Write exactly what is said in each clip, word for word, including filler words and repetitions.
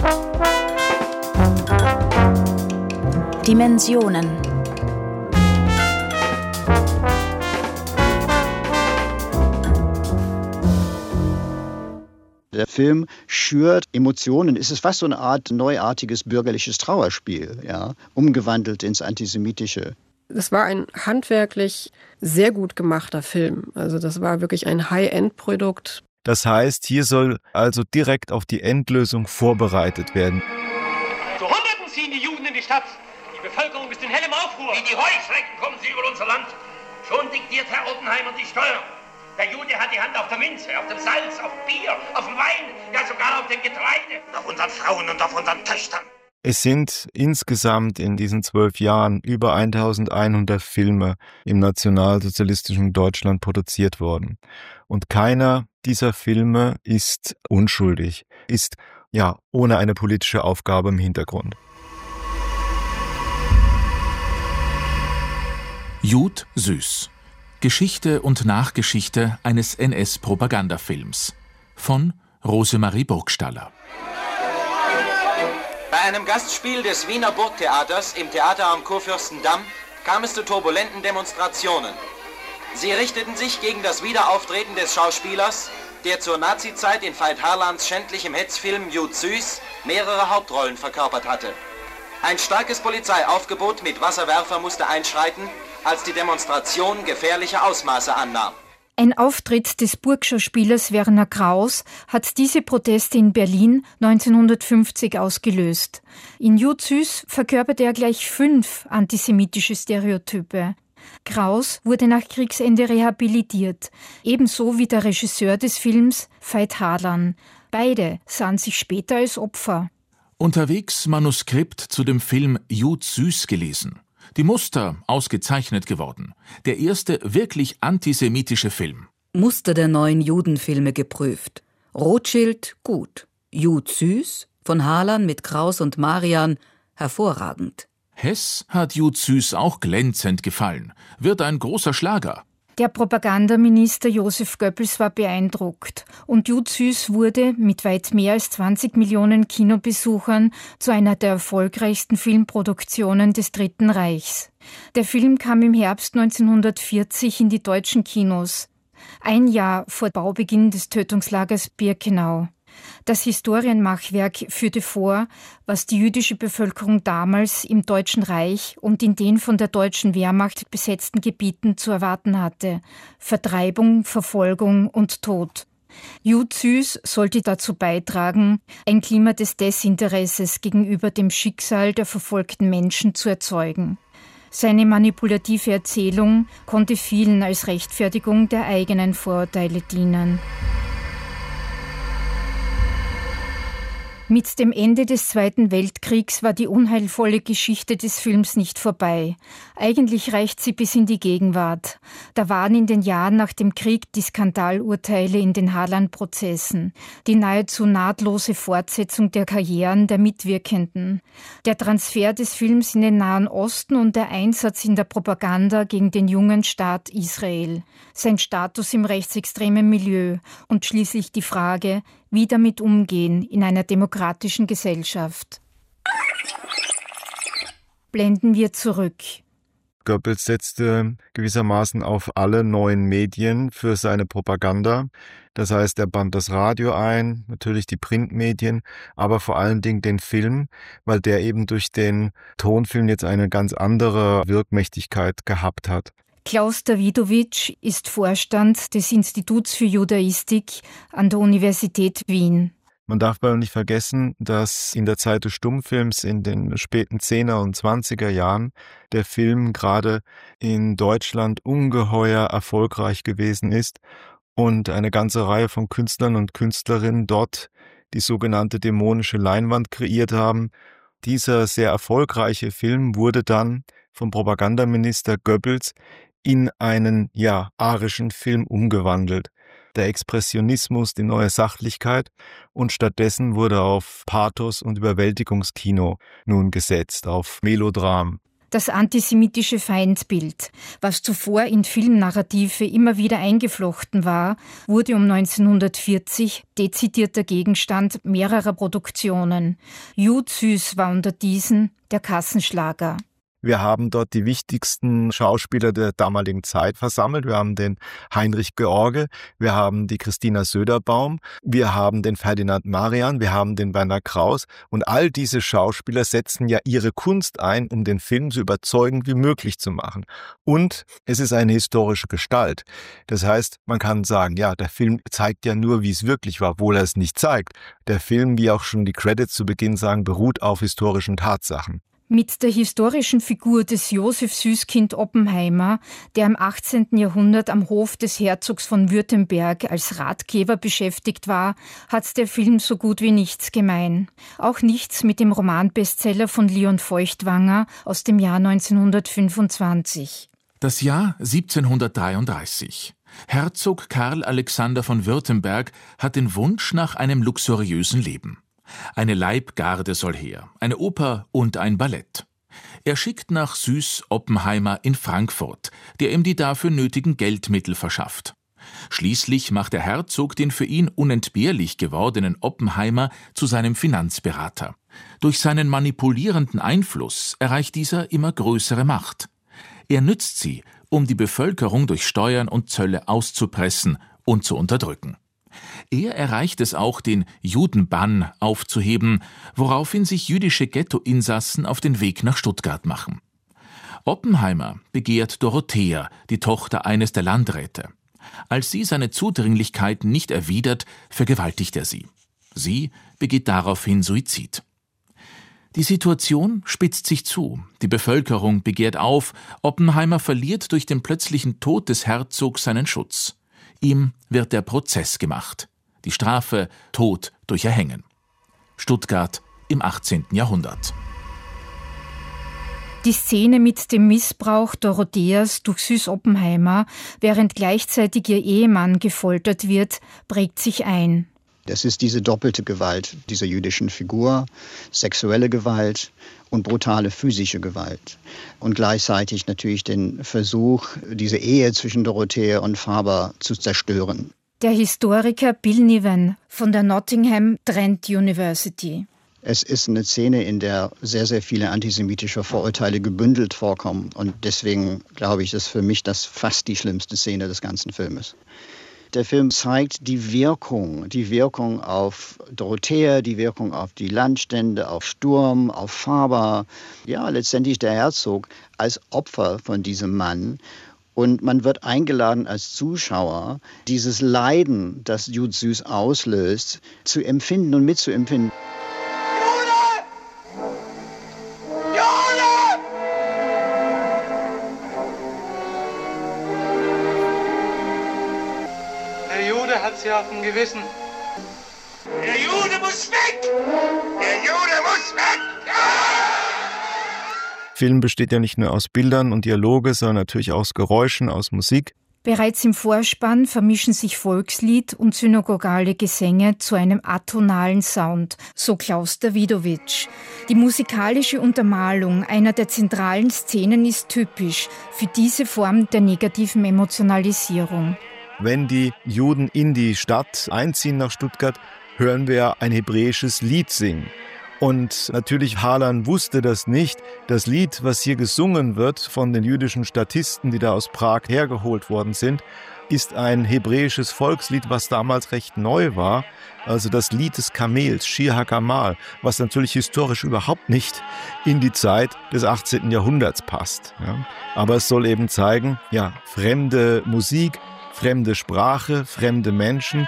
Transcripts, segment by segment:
Dimensionen. Der Film schürt Emotionen. Es ist fast so eine Art neuartiges bürgerliches Trauerspiel, ja, umgewandelt ins Antisemitische. Das war ein handwerklich sehr gut gemachter Film. Also das war wirklich ein High-End-Produkt. Das heißt, hier soll also direkt auf die Endlösung vorbereitet werden. Zu Hunderten ziehen die Juden in die Stadt. Die Bevölkerung ist in hellem Aufruhr. Wie die Heuschrecken kommen sie über unser Land. Schon diktiert Herr Oppenheimer die Steuer. Der Jude hat die Hand auf der Minze, auf dem Salz, auf Bier, auf dem Wein, ja sogar auf dem Getreide. Auf unseren Frauen und auf unseren Töchtern. Es sind insgesamt in diesen zwölf Jahren über eintausendeinhundert Filme im nationalsozialistischen Deutschland produziert worden. Und keiner dieser Filme ist unschuldig, ist ja ohne eine politische Aufgabe im Hintergrund. Jud Süß. Geschichte und Nachgeschichte eines N S-Propagandafilms von Rosemarie Burgstaller. Bei einem Gastspiel des Wiener Burgtheaters im Theater am Kurfürstendamm kam es zu turbulenten Demonstrationen. Sie richteten sich gegen das Wiederauftreten des Schauspielers, der zur Nazizeit in Veit Harlans schändlichem Hetzfilm Jud Süß mehrere Hauptrollen verkörpert hatte. Ein starkes Polizeiaufgebot mit Wasserwerfer musste einschreiten, als die Demonstration gefährliche Ausmaße annahm. Ein Auftritt des Burgschauspielers Werner Kraus hat diese Proteste in Berlin neunzehnhundertfünfzig ausgelöst. In Jud Süß verkörperte er gleich fünf antisemitische Stereotype. Kraus wurde nach Kriegsende rehabilitiert, ebenso wie der Regisseur des Films Veit Harlan. Beide sahen sich später als Opfer. Unterwegs Manuskript zu dem Film Jud Süß gelesen. Die Muster ausgezeichnet geworden. Der erste wirklich antisemitische Film. Muster der neuen Judenfilme geprüft. Rothschild gut. Jud Süß von Harlan mit Kraus und Marian hervorragend. Hess hat Jud Süß auch glänzend gefallen. Wird ein großer Schlager. Der Propagandaminister Josef Goebbels war beeindruckt und Jud Süß wurde mit weit mehr als zwanzig Millionen Kinobesuchern zu einer der erfolgreichsten Filmproduktionen des Dritten Reichs. Der Film kam im Herbst neunzehnhundertvierzig in die deutschen Kinos, ein Jahr vor Baubeginn des Tötungslagers Birkenau. Das Historienmachwerk führte vor, was die jüdische Bevölkerung damals im Deutschen Reich und in den von der deutschen Wehrmacht besetzten Gebieten zu erwarten hatte: Vertreibung, Verfolgung und Tod. Jud Süß sollte dazu beitragen, ein Klima des Desinteresses gegenüber dem Schicksal der verfolgten Menschen zu erzeugen. Seine manipulative Erzählung konnte vielen als Rechtfertigung der eigenen Vorurteile dienen. Mit dem Ende des Zweiten Weltkriegs war die unheilvolle Geschichte des Films nicht vorbei. Eigentlich reicht sie bis in die Gegenwart. Da waren in den Jahren nach dem Krieg die Skandalurteile in den Harlan-Prozessen, die nahezu nahtlose Fortsetzung der Karrieren der Mitwirkenden, der Transfer des Films in den Nahen Osten und der Einsatz in der Propaganda gegen den jungen Staat Israel, sein Status im rechtsextremen Milieu und schließlich die Frage, wie damit umgehen in einer demokratischen Gesellschaft. Blenden wir zurück. Goebbels setzte gewissermaßen auf alle neuen Medien für seine Propaganda. Das heißt, er band das Radio ein, natürlich die Printmedien, aber vor allen Dingen den Film, weil der eben durch den Tonfilm jetzt eine ganz andere Wirkmächtigkeit gehabt hat. Klaus Dawidowitsch ist Vorstand des Instituts für Judaistik an der Universität Wien. Man darf aber nicht vergessen, dass in der Zeit des Stummfilms in den späten Zehner und Zwanziger Jahren der Film gerade in Deutschland ungeheuer erfolgreich gewesen ist und eine ganze Reihe von Künstlern und Künstlerinnen dort die sogenannte dämonische Leinwand kreiert haben. Dieser sehr erfolgreiche Film wurde dann vom Propagandaminister Goebbels in einen, ja, arischen Film umgewandelt. Der Expressionismus, die neue Sachlichkeit, und stattdessen wurde auf Pathos und Überwältigungskino nun gesetzt, auf Melodram. Das antisemitische Feindbild, was zuvor in Filmnarrative immer wieder eingeflochten war, wurde um neunzehnhundertvierzig dezidierter Gegenstand mehrerer Produktionen. Jud Süß war unter diesen der Kassenschlager. Wir haben dort die wichtigsten Schauspieler der damaligen Zeit versammelt. Wir haben den Heinrich George, wir haben die Christina Söderbaum, wir haben den Ferdinand Marian, wir haben den Werner Kraus. Und all diese Schauspieler setzen ja ihre Kunst ein, um den Film so überzeugend wie möglich zu machen. Und es ist eine historische Gestalt. Das heißt, man kann sagen, ja, der Film zeigt ja nur, wie es wirklich war, obwohl er es nicht zeigt. Der Film, wie auch schon die Credits zu Beginn sagen, beruht auf historischen Tatsachen. Mit der historischen Figur des Josef Süßkind Oppenheimer, der im achtzehnten Jahrhundert am Hof des Herzogs von Württemberg als Ratgeber beschäftigt war, hat der Film so gut wie nichts gemein. Auch nichts mit dem Romanbestseller von Leon Feuchtwanger aus dem Jahr neunzehnhundertfünfundzwanzig. Das Jahr siebzehnhundertdreiunddreißig. Herzog Karl Alexander von Württemberg hat den Wunsch nach einem luxuriösen Leben. Eine Leibgarde soll her, eine Oper und ein Ballett. Er schickt nach Süß Oppenheimer in Frankfurt, der ihm die dafür nötigen Geldmittel verschafft. Schließlich macht der Herzog den für ihn unentbehrlich gewordenen Oppenheimer zu seinem Finanzberater. Durch seinen manipulierenden Einfluss erreicht dieser immer größere Macht. Er nützt sie, um die Bevölkerung durch Steuern und Zölle auszupressen und zu unterdrücken. Er erreicht es auch, den Judenbann aufzuheben, woraufhin sich jüdische Ghettoinsassen auf den Weg nach Stuttgart machen. Oppenheimer begehrt Dorothea, die Tochter eines der Landräte. Als sie seine Zudringlichkeiten nicht erwidert, vergewaltigt er sie. Sie begeht daraufhin Suizid. Die Situation spitzt sich zu, die Bevölkerung begehrt auf, Oppenheimer verliert durch den plötzlichen Tod des Herzogs seinen Schutz. Ihm wird der Prozess gemacht. Die Strafe Tod durch Erhängen. Stuttgart im achtzehnten Jahrhundert. Die Szene mit dem Missbrauch Dorotheas durch Süß Oppenheimer, während gleichzeitig ihr Ehemann gefoltert wird, prägt sich ein. Das ist diese doppelte Gewalt dieser jüdischen Figur, sexuelle Gewalt und brutale physische Gewalt. Und gleichzeitig natürlich den Versuch, diese Ehe zwischen Dorothea und Faber zu zerstören. Der Historiker Bill Niven von der Nottingham Trent University. Es ist eine Szene, in der sehr, sehr viele antisemitische Vorurteile gebündelt vorkommen. Und deswegen glaube ich, das ist für mich das fast die schlimmste Szene des ganzen Filmes. Der Film zeigt die Wirkung, die Wirkung auf Dorothea, die Wirkung auf die Landstände, auf Sturm, auf Faber. Ja, letztendlich der Herzog als Opfer von diesem Mann. Und man wird eingeladen als Zuschauer, dieses Leiden, das Jud Süß auslöst, zu empfinden und mitzuempfinden. Sie auf dem Gewissen. Der Jude muss weg! Der Jude muss weg! Ja! Film besteht ja nicht nur aus Bildern und Dialoge, sondern natürlich aus Geräuschen, aus Musik. Bereits im Vorspann vermischen sich Volkslied und synagogale Gesänge zu einem atonalen Sound, so Klaus Dawidowitsch. Die musikalische Untermalung einer der zentralen Szenen ist typisch für diese Form der negativen Emotionalisierung. Wenn die Juden in die Stadt einziehen nach Stuttgart, hören wir ein hebräisches Lied singen. Und natürlich, Harlan wusste das nicht. Das Lied, was hier gesungen wird von den jüdischen Statisten, die da aus Prag hergeholt worden sind, ist ein hebräisches Volkslied, was damals recht neu war. Also das Lied des Kamels, Shir HaKamal, was natürlich historisch überhaupt nicht in die Zeit des achtzehnten Jahrhunderts passt. Ja. Aber es soll eben zeigen, ja, fremde Musik, fremde Sprache, fremde Menschen.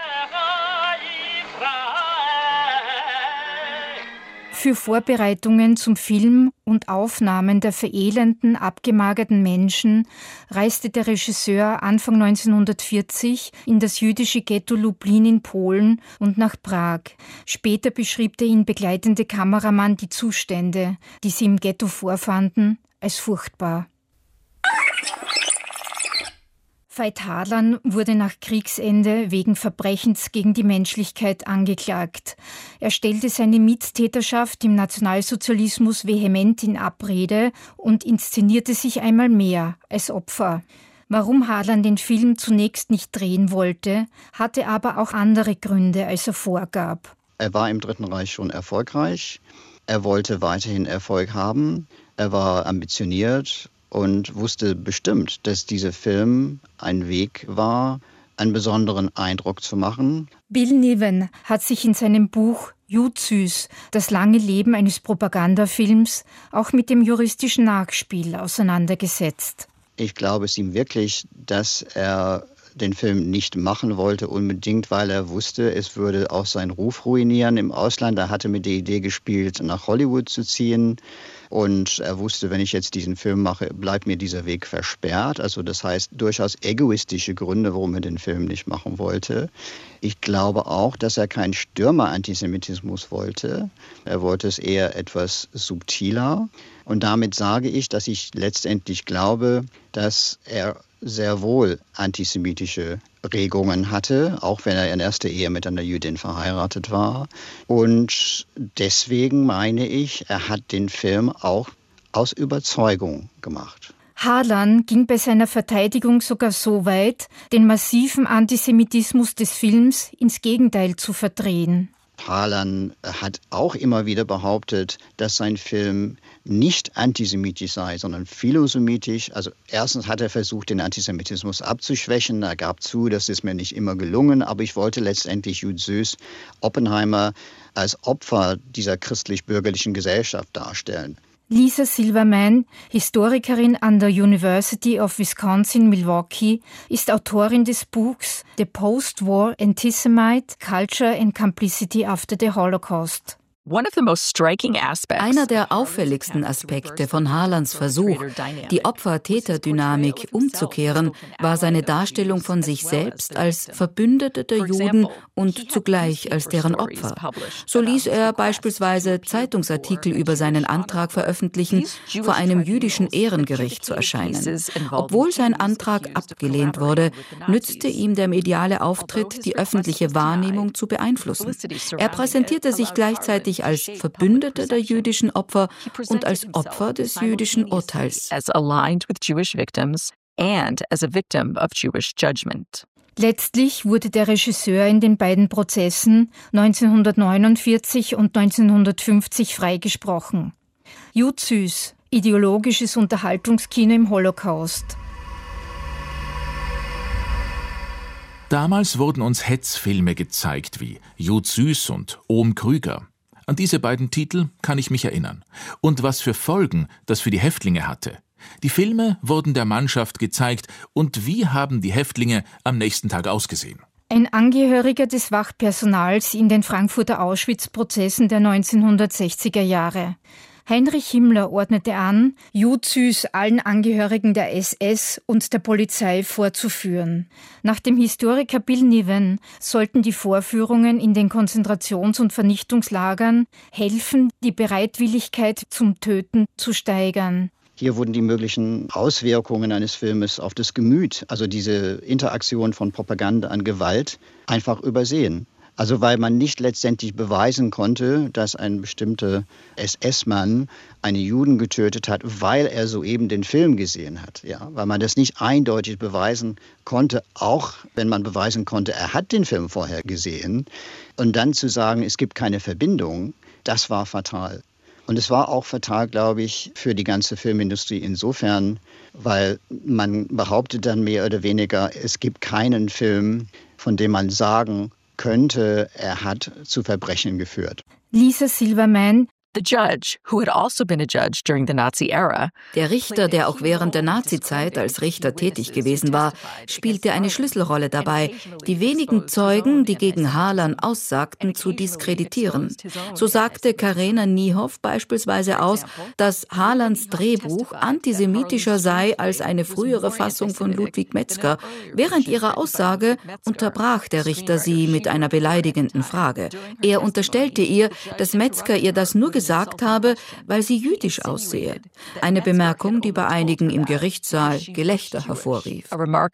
Für Vorbereitungen zum Film und Aufnahmen der verelenden, abgemagerten Menschen reiste der Regisseur Anfang neunzehnhundertvierzig in das jüdische Ghetto Lublin in Polen und nach Prag. Später beschrieb der ihn begleitende Kameramann die Zustände, die sie im Ghetto vorfanden, als furchtbar. Veit Harlan wurde nach Kriegsende wegen Verbrechens gegen die Menschlichkeit angeklagt. Er stellte seine Mittäterschaft im Nationalsozialismus vehement in Abrede und inszenierte sich einmal mehr als Opfer. Warum Harlan den Film zunächst nicht drehen wollte, hatte aber auch andere Gründe, als er vorgab. Er war im Dritten Reich schon erfolgreich. Er wollte weiterhin Erfolg haben. Er war ambitioniert und wusste bestimmt, dass dieser Film ein Weg war, einen besonderen Eindruck zu machen. Bill Niven hat sich in seinem Buch Jud Süß, das lange Leben eines Propagandafilms, auch mit dem juristischen Nachspiel auseinandergesetzt. Ich glaube es ihm wirklich, dass er den Film nicht machen wollte, unbedingt, weil er wusste, es würde auch seinen Ruf ruinieren im Ausland. Er hatte mit der Idee gespielt, nach Hollywood zu ziehen. Und er wusste, wenn ich jetzt diesen Film mache, bleibt mir dieser Weg versperrt. Also das heißt, durchaus egoistische Gründe, warum er den Film nicht machen wollte. Ich glaube auch, dass er keinen Stürmer-Antisemitismus wollte. Er wollte es eher etwas subtiler. Und damit sage ich, dass ich letztendlich glaube, dass er sehr wohl antisemitische Regungen hatte, auch wenn er in erster Ehe mit einer Jüdin verheiratet war. Und deswegen meine ich, er hat den Film auch aus Überzeugung gemacht. Harlan ging bei seiner Verteidigung sogar so weit, den massiven Antisemitismus des Films ins Gegenteil zu verdrehen. Harlan hat auch immer wieder behauptet, dass sein Film nicht antisemitisch sei, sondern philosemitisch. Also erstens hat er versucht, den Antisemitismus abzuschwächen. Er gab zu, das ist mir nicht immer gelungen, aber ich wollte letztendlich Jud Süß Oppenheimer als Opfer dieser christlich-bürgerlichen Gesellschaft darstellen. Lisa Silverman, Historikerin an der University of Wisconsin-Milwaukee, ist Autorin des Buchs The Post-War Antisemite, Culture and Complicity After the Holocaust. Einer der auffälligsten Aspekte von Harlans Versuch, die Opfer-Täter-Dynamik umzukehren, war seine Darstellung von sich selbst als Verbündete der Juden und zugleich als deren Opfer. So ließ er beispielsweise Zeitungsartikel über seinen Antrag veröffentlichen, vor einem jüdischen Ehrengericht zu erscheinen. Obwohl sein Antrag abgelehnt wurde, nützte ihm der mediale Auftritt, die öffentliche Wahrnehmung zu beeinflussen. Er präsentierte sich gleichzeitig als Verbündeter der jüdischen Opfer und als Opfer des jüdischen Urteils. Letztlich wurde der Regisseur in den beiden Prozessen neunzehnhundertneunundvierzig und neunzehnhundertfünfzig freigesprochen. Jud Süß, ideologisches Unterhaltungskino im Holocaust. Damals wurden uns Hetzfilme gezeigt wie Jud Süß und Ohm Krüger. An diese beiden Titel kann ich mich erinnern. Und was für Folgen das für die Häftlinge hatte. Die Filme wurden der Mannschaft gezeigt und wie haben die Häftlinge am nächsten Tag ausgesehen? Ein Angehöriger des Wachpersonals in den Frankfurter Auschwitz-Prozessen der neunzehnhundertsechziger Jahre. Heinrich Himmler ordnete an, Jud Süß allen Angehörigen der S S und der Polizei vorzuführen. Nach dem Historiker Bill Niven sollten die Vorführungen in den Konzentrations- und Vernichtungslagern helfen, die Bereitwilligkeit zum Töten zu steigern. Hier wurden die möglichen Auswirkungen eines Filmes auf das Gemüt, also diese Interaktion von Propaganda an Gewalt, einfach übersehen. Also weil man nicht letztendlich beweisen konnte, dass ein bestimmter S S-Mann einen Juden getötet hat, weil er soeben den Film gesehen hat. Ja, weil man das nicht eindeutig beweisen konnte, auch wenn man beweisen konnte, er hat den Film vorher gesehen. Und dann zu sagen, es gibt keine Verbindung, das war fatal. Und es war auch fatal, glaube ich, für die ganze Filmindustrie insofern, weil man behauptet dann mehr oder weniger, es gibt keinen Film, von dem man sagen könnte, er hat zu Verbrechen geführt. Lisa Silverman, der Richter, der auch während der Nazizeit als Richter tätig gewesen war, spielte eine Schlüsselrolle dabei, die wenigen Zeugen, die gegen Harlan aussagten, zu diskreditieren. So sagte Karena Niehoff beispielsweise aus, dass Harlans Drehbuch antisemitischer sei als eine frühere Fassung von Ludwig Metzger. Während ihrer Aussage unterbrach der Richter sie mit einer beleidigenden Frage. Er unterstellte ihr, dass Metzger ihr das nur gesagt gesagt habe, weil sie jüdisch aussehe. Eine Bemerkung, die bei einigen im Gerichtssaal Gelächter hervorrief.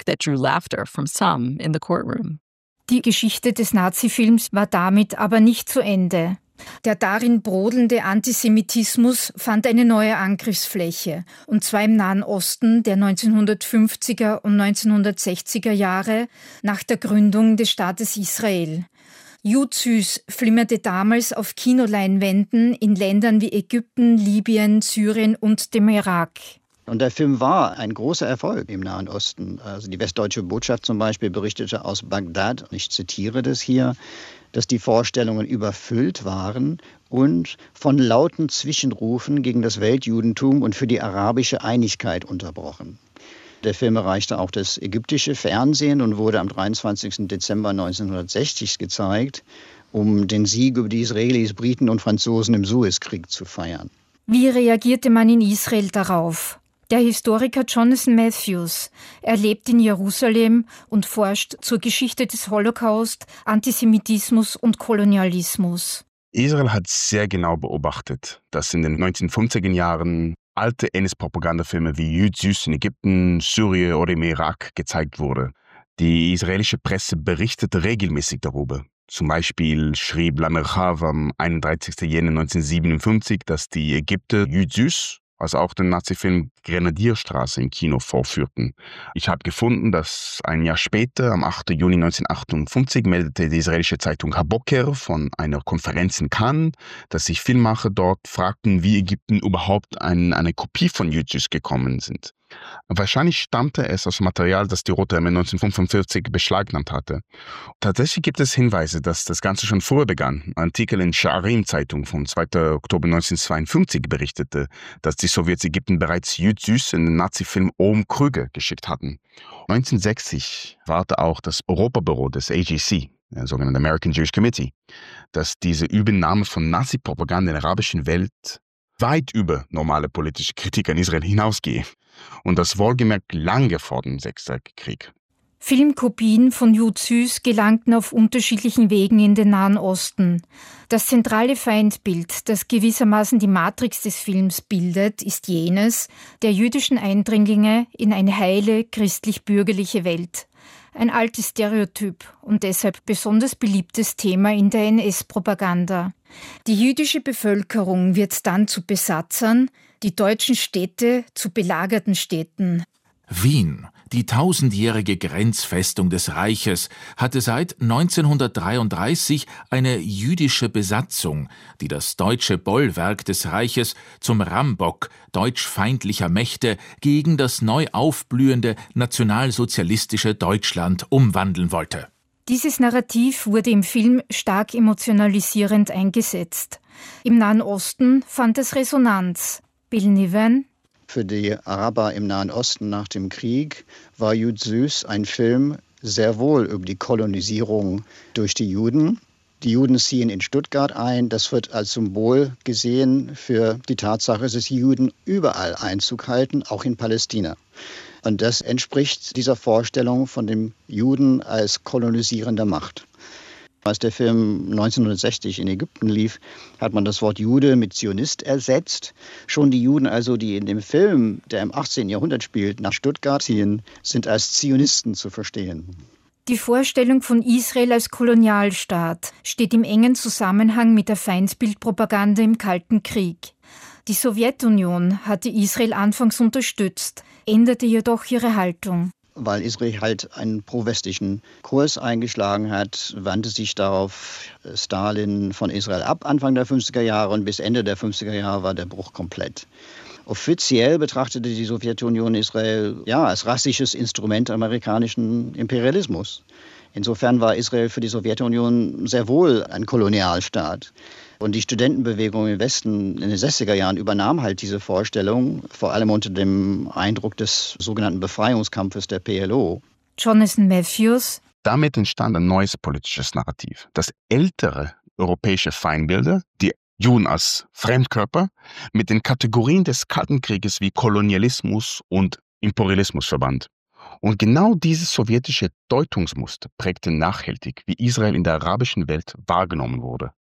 Die Geschichte des Nazifilms war damit aber nicht zu Ende. Der darin brodelnde Antisemitismus fand eine neue Angriffsfläche, und zwar im Nahen Osten der neunzehnhundertfünfziger und neunzehnhundertsechziger Jahre nach der Gründung des Staates Israel. Jud Süß flimmerte damals auf Kinoleinwänden in Ländern wie Ägypten, Libyen, Syrien und dem Irak. Und der Film war ein großer Erfolg im Nahen Osten. Also die Westdeutsche Botschaft zum Beispiel berichtete aus Bagdad, und ich zitiere das hier, dass die Vorstellungen überfüllt waren und von lauten Zwischenrufen gegen das Weltjudentum und für die arabische Einigkeit unterbrochen. Der Film erreichte auch das ägyptische Fernsehen und wurde am dreiundzwanzigsten Dezember neunzehnhundertsechzig gezeigt, um den Sieg über die Israelis, Briten und Franzosen im Suezkrieg zu feiern. Wie reagierte man in Israel darauf? Der Historiker Jonathan Matthews. Er lebt in Jerusalem und forscht zur Geschichte des Holocaust, Antisemitismus und Kolonialismus. Israel hat sehr genau beobachtet, dass in den neunzehnhundertfünfziger Jahren alte N S-Propagandafilme wie Jud Süß in Ägypten, Syrien oder im Irak gezeigt wurde. Die israelische Presse berichtete regelmäßig darüber. Zum Beispiel schrieb Lamerhav am einunddreißigsten Jänner neunzehnhundertsiebenundfünfzig, dass die Ägypter Jud Süß, also auch den Nazifilm Grenadierstraße im Kino vorführten. Ich habe gefunden, dass ein Jahr später, am achten Juni neunzehnhundertachtundfünfzig, meldete die israelische Zeitung Haboker von einer Konferenz in Cannes, dass sich Filmemacher dort fragten, wie Ägypten überhaupt an eine Kopie von Jud Süß gekommen sind. Wahrscheinlich stammte es aus Material, das die Rote Armee neunzehnhundertfünfundvierzig beschlagnahmt hatte. Tatsächlich gibt es Hinweise, dass das Ganze schon früher begann. Ein Artikel in Sha'arim-Zeitung vom zweiten Oktober neunzehnhundertzweiundfünfzig berichtete, dass die Sowjets Ägypten bereits Jud Süß in den Nazi-Film Ohm Krüger geschickt hatten. neunzehnhundertsechzig warnte auch das Europabüro des A G C, der sogenannte American Jewish Committee, dass diese Übernahme von Nazi-Propaganda in der arabischen Welt weit über normale politische Kritik an Israel hinausgehe. Und das wohlgemerkt lange vor dem Sechstagige Krieg. Filmkopien von Jud Süß gelangten auf unterschiedlichen Wegen in den Nahen Osten. Das zentrale Feindbild, das gewissermaßen die Matrix des Films bildet, ist jenes der jüdischen Eindringlinge in eine heile, christlich-bürgerliche Welt. Ein altes Stereotyp und deshalb besonders beliebtes Thema in der N S-Propaganda. Die jüdische Bevölkerung wird dann zu Besatzern, die deutschen Städte zu belagerten Städten. Wien, die tausendjährige Grenzfestung des Reiches, hatte seit neunzehnhundertdreiunddreißig eine jüdische Besatzung, die das deutsche Bollwerk des Reiches zum Rambock deutschfeindlicher Mächte gegen das neu aufblühende nationalsozialistische Deutschland umwandeln wollte. Dieses Narrativ wurde im Film stark emotionalisierend eingesetzt. Im Nahen Osten fand es Resonanz. Bill Niven. Für die Araber im Nahen Osten nach dem Krieg war Jud Süß ein Film sehr wohl über die Kolonisierung durch die Juden. Die Juden ziehen in Stuttgart ein. Das wird als Symbol gesehen für die Tatsache, dass Juden überall Einzug halten, auch in Palästina. Und das entspricht dieser Vorstellung von dem Juden als kolonisierender Macht. Als der Film neunzehnhundertsechzig in Ägypten lief, hat man das Wort Jude mit Zionist ersetzt. Schon die Juden, also die in dem Film, der im achtzehnten Jahrhundert spielt, nach Stuttgart ziehen, sind als Zionisten zu verstehen. Die Vorstellung von Israel als Kolonialstaat steht im engen Zusammenhang mit der Feindbildpropaganda im Kalten Krieg. Die Sowjetunion hatte Israel anfangs unterstützt, änderte jedoch ihre Haltung. Weil Israel halt einen pro-westlichen Kurs eingeschlagen hat, wandte sich darauf Stalin von Israel ab, Anfang der fünfziger Jahre, und bis Ende der fünfziger Jahre war der Bruch komplett. Offiziell betrachtete die Sowjetunion Israel ja als rassisches Instrument amerikanischen Imperialismus. Insofern war Israel für die Sowjetunion sehr wohl ein Kolonialstaat. Und die Studentenbewegung im Westen in den sechziger Jahren übernahm halt diese Vorstellung, vor allem unter dem Eindruck des sogenannten Befreiungskampfes der P L O. Jonathan Matthews. Damit entstand ein neues politisches Narrativ, das ältere europäische Feindbilder, die Juden als Fremdkörper, mit den Kategorien des Kalten Krieges wie Kolonialismus und Imperialismus verband. Und genau dieses sowjetische Deutungsmuster prägte nachhaltig, wie Israel in der arabischen Welt wahrgenommen wurde.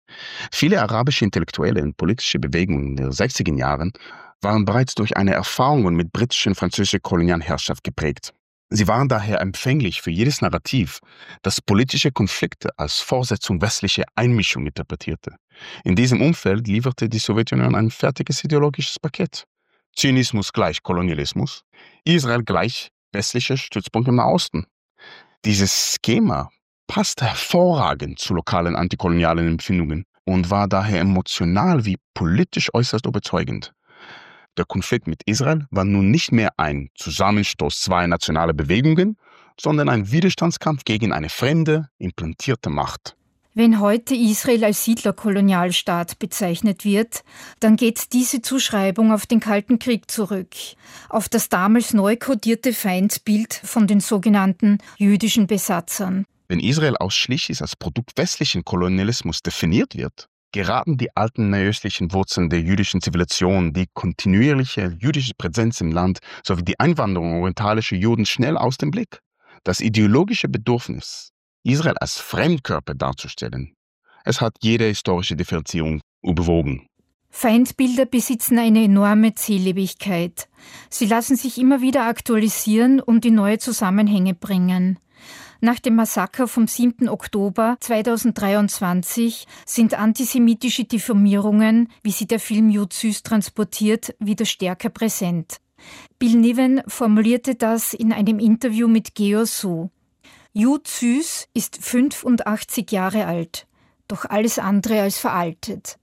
Viele arabische Intellektuelle und politische Bewegungen in den sechziger Jahren waren bereits durch eine Erfahrung mit britischer und französischer Kolonialherrschaft geprägt. Sie waren daher empfänglich für jedes Narrativ, das politische Konflikte als Fortsetzung westlicher Einmischung interpretierte. In diesem Umfeld lieferte die Sowjetunion ein fertiges ideologisches Paket. Zynismus gleich Kolonialismus, Israel gleich westlicher Stützpunkt im Nahosten. Dieses Schema passte hervorragend zu lokalen antikolonialen Empfindungen und war daher emotional wie politisch äußerst überzeugend. Der Konflikt mit Israel war nun nicht mehr ein Zusammenstoß zweier nationaler Bewegungen, sondern ein Widerstandskampf gegen eine fremde, implantierte Macht. Wenn heute Israel als Siedlerkolonialstaat bezeichnet wird, dann geht diese Zuschreibung auf den Kalten Krieg zurück, auf das damals neu kodierte Feindbild von den sogenannten jüdischen Besatzern. Wenn Israel ausschließlich als Produkt westlichen Kolonialismus definiert wird, geraten die alten nahöstlichen Wurzeln der jüdischen Zivilisation, die kontinuierliche jüdische Präsenz im Land sowie die Einwanderung orientalischer Juden schnell aus dem Blick. Das ideologische Bedürfnis, Israel als Fremdkörper darzustellen, es hat jede historische Differenzierung überwogen. Feindbilder besitzen eine enorme Zählebigkeit. Sie lassen sich immer wieder aktualisieren und in neue Zusammenhänge bringen. Nach dem Massaker vom siebten Oktober zweitausenddreiundzwanzig sind antisemitische Diffamierungen, wie sie der Film Jud Süß transportiert, wieder stärker präsent. Bill Niven formulierte das in einem Interview mit Geo so: Jud Süß ist fünfundachtzig Jahre alt, doch alles andere als veraltet.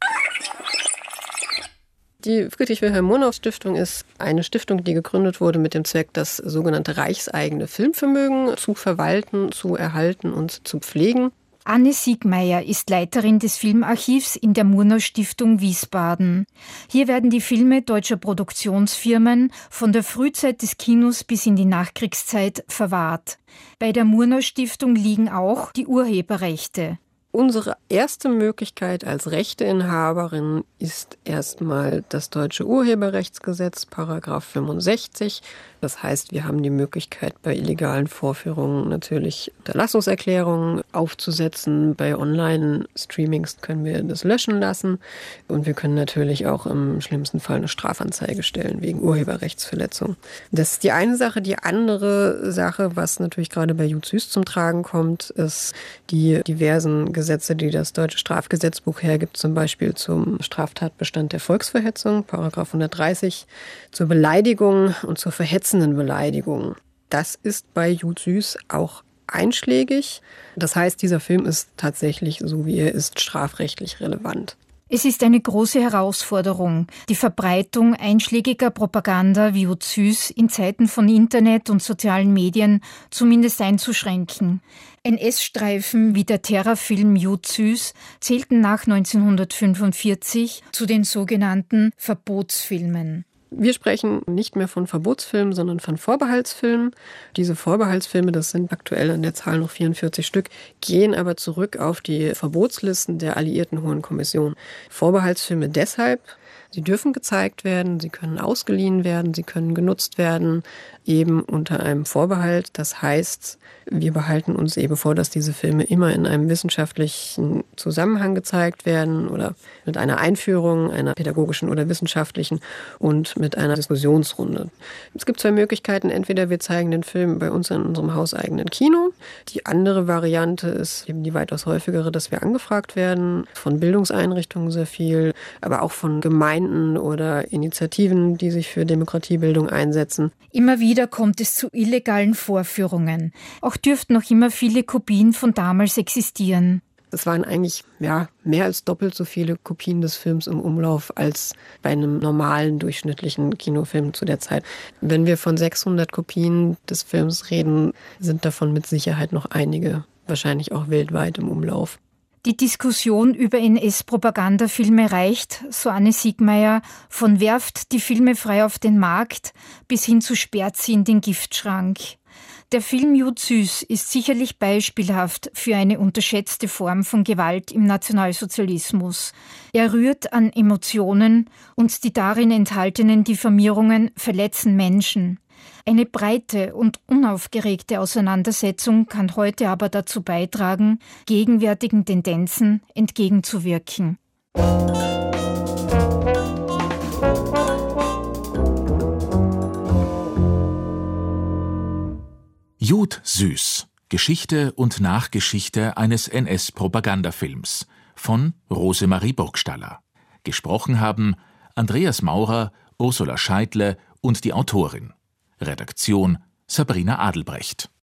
Die Friedrich-Wilhelm-Murnau-Stiftung ist eine Stiftung, die gegründet wurde mit dem Zweck, das sogenannte reichseigene Filmvermögen zu verwalten, zu erhalten und zu pflegen. Anne Siegmeier ist Leiterin des Filmarchivs in der Murnau-Stiftung Wiesbaden. Hier werden die Filme deutscher Produktionsfirmen von der Frühzeit des Kinos bis in die Nachkriegszeit verwahrt. Bei der Murnau-Stiftung liegen auch die Urheberrechte. Unsere erste Möglichkeit als Rechteinhaberin ist erstmal das deutsche Urheberrechtsgesetz, Paragraph fünfundsechzig. Das heißt, wir haben die Möglichkeit, bei illegalen Vorführungen natürlich Unterlassungserklärungen aufzusetzen. Bei Online-Streamings können wir das löschen lassen. Und wir können natürlich auch im schlimmsten Fall eine Strafanzeige stellen wegen Urheberrechtsverletzung. Das ist die eine Sache. Die andere Sache, was natürlich gerade bei Jud Süß zum Tragen kommt, ist die diversen Gesetze, die das deutsche Strafgesetzbuch hergibt, zum Beispiel zum Straftatbestand der Volksverhetzung, Paragraph hundertdreißig, zur Beleidigung und zur verhetzenden Beleidigung. Das ist bei Jud Süß auch einschlägig. Das heißt, dieser Film ist tatsächlich, so wie er ist, strafrechtlich relevant. Es ist eine große Herausforderung, die Verbreitung einschlägiger Propaganda wie Jud Süß in Zeiten von Internet und sozialen Medien zumindest einzuschränken. N S-Streifen wie der Terrorfilm Jud Süß zählten nach neunzehnhundertfünfundvierzig zu den sogenannten Verbotsfilmen. Wir sprechen nicht mehr von Verbotsfilmen, sondern von Vorbehaltsfilmen. Diese Vorbehaltsfilme, das sind aktuell an der Zahl noch vierundvierzig Stück, gehen aber zurück auf die Verbotslisten der Alliierten Hohen Kommission. Vorbehaltsfilme deshalb, sie dürfen gezeigt werden, sie können ausgeliehen werden, sie können genutzt werden, eben unter einem Vorbehalt. Das heißt, wir behalten uns eben vor, dass diese Filme immer in einem wissenschaftlichen Zusammenhang gezeigt werden oder mit einer Einführung, einer pädagogischen oder wissenschaftlichen und mit einer Diskussionsrunde. Es gibt zwei Möglichkeiten. Entweder wir zeigen den Film bei uns in unserem hauseigenen Kino. Die andere Variante ist eben die weitaus häufigere, dass wir angefragt werden, von Bildungseinrichtungen sehr viel, aber auch von Gemeinden oder Initiativen, die sich für Demokratiebildung einsetzen. Immer wieder kommt es zu illegalen Vorführungen. Auch dürften noch immer viele Kopien von damals existieren. Es waren eigentlich ja, mehr als doppelt so viele Kopien des Films im Umlauf als bei einem normalen, durchschnittlichen Kinofilm zu der Zeit. Wenn wir von sechshundert Kopien des Films reden, sind davon mit Sicherheit noch einige, wahrscheinlich auch weltweit im Umlauf. Die Diskussion über N S-Propagandafilme reicht, so Anne Siegmeier, von werft die Filme frei auf den Markt bis hin zu sperrt sie in den Giftschrank. Der Film Jud Süß ist sicherlich beispielhaft für eine unterschätzte Form von Gewalt im Nationalsozialismus. Er rührt an Emotionen und die darin enthaltenen Diffamierungen verletzen Menschen. Eine breite und unaufgeregte Auseinandersetzung kann heute aber dazu beitragen, gegenwärtigen Tendenzen entgegenzuwirken. Jud Süß. Geschichte und Nachgeschichte eines N S-Propagandafilms von Rosemarie Burgstaller. Gesprochen haben Andreas Maurer, Ursula Scheidle und die Autorin. Redaktion Sabrina Adelbrecht.